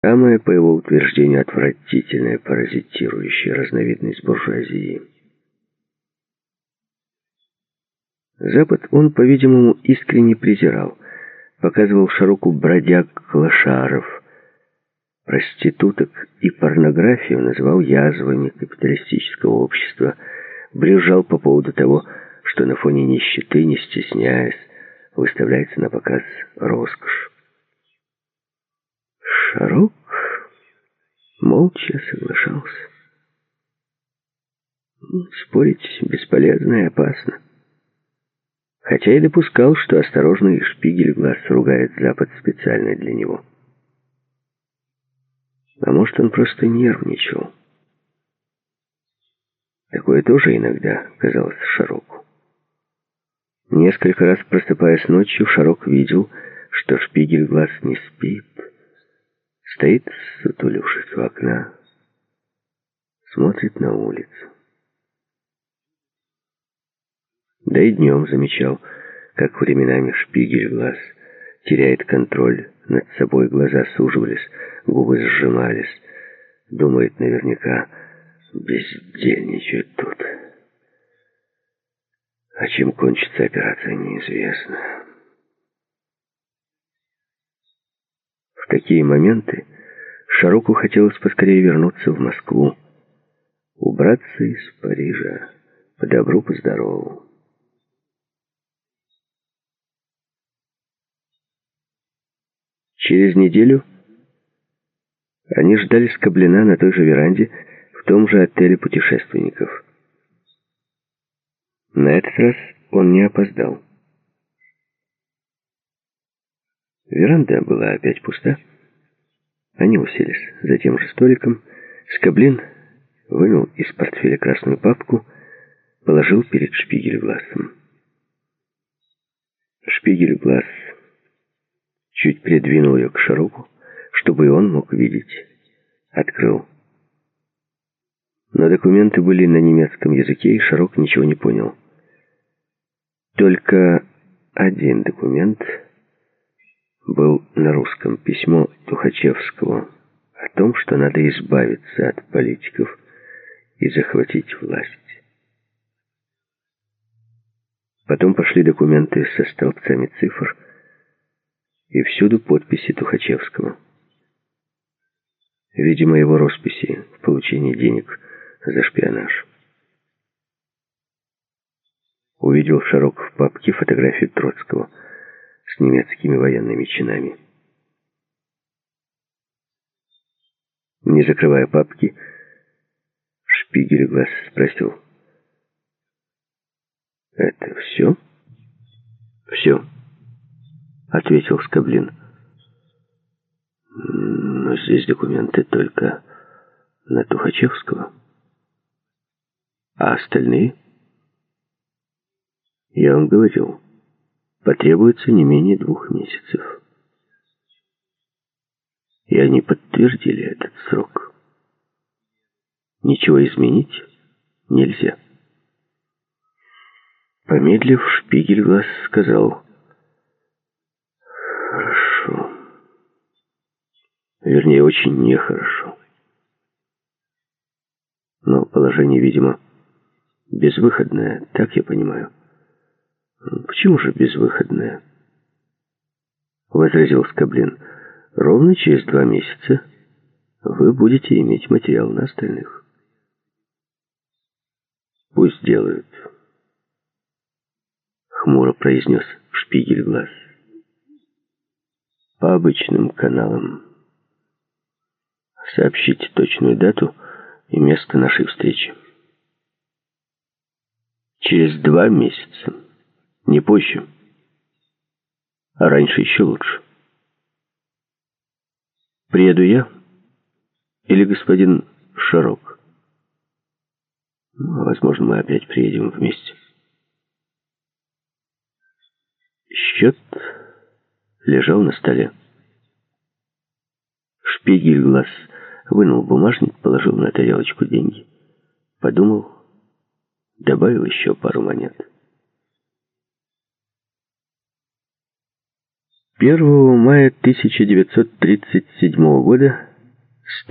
самая, по его утверждению, отвратительная паразитирующая разновидность буржуазии. Запад он, по-видимому, искренне презирал. Показывал Шароку бродяг-клошаров, проституток и порнографию называл язвами капиталистического общества, брюзжал по поводу того, что на фоне нищеты, не стесняясь, выставляется на показ роскошь. Шарок молча соглашался. Спорить бесполезно и опасно. Хотя и допускал, что осторожный Шпигельглас ругает Запад специально для него. А может, он просто нервничал. Такое тоже иногда казалось Шароку. Несколько раз просыпаясь ночью, Шарок видел, что Шпигельглас не спит. Стоит, сутулившись у окна, смотрит на улицу. Да и днем замечал, как временами Шпигельглас теряет контроль над собой, глаза суживались, губы сжимались. Думает наверняка, бездельничает тут. А чем кончится операция, неизвестно. В такие моменты Шароку хотелось поскорее вернуться в Москву, убраться из Парижа по добру, по здорову. Через неделю они ждали Скоблина на той же веранде, в том же отеле путешественников. На этот раз он не опоздал. Веранда была опять пуста. Они уселись за тем же столиком. Скоблин вынул из портфеля красную папку, положил перед Шпигельгласом. Шпигельглас чуть придвинул ее к Шароку, чтобы и он мог видеть. Открыл. Но документы были на немецком языке, и Шарок ничего не понял. Только один документ был на русском. Письмо Тухачевского о том, что надо избавиться от политиков и захватить власть. Потом пошли документы со столбцами цифр, и всюду подписи Тухачевского. Видимо, его росписи в получении денег за шпионаж. Увидел Шарок в папке фотографию Троцкого с немецкими военными чинами. Не закрывая папки, Шпигельглас спросил: «Это все?» «Все», — ответил Скоблин. «Но здесь документы только на Тухачевского. А остальные?» «Я вам говорил, потребуется не менее 2 месяцев». И они подтвердили этот срок. Ничего изменить нельзя. Помедлив, Шпигельглас сказал: «Хорошо. Вернее, очень нехорошо. Но положение, видимо, безвыходное, так я понимаю». «Почему же безвыходное?» — возразил Скоблин. «Ровно через 2 месяца вы будете иметь материал на остальных». «Пусть делают», — хмуро произнес Шпигельглас. «По обычным каналам. Сообщите точную дату и место нашей встречи. Через 2 месяца. Не позже. А раньше еще лучше. Приеду я или господин Шарок? Возможно, мы опять приедем вместе». Счет лежал на столе. Шпигельглас вынул бумажник, положил на тарелочку деньги. Подумал, добавил еще пару монет. 1 мая 1937 года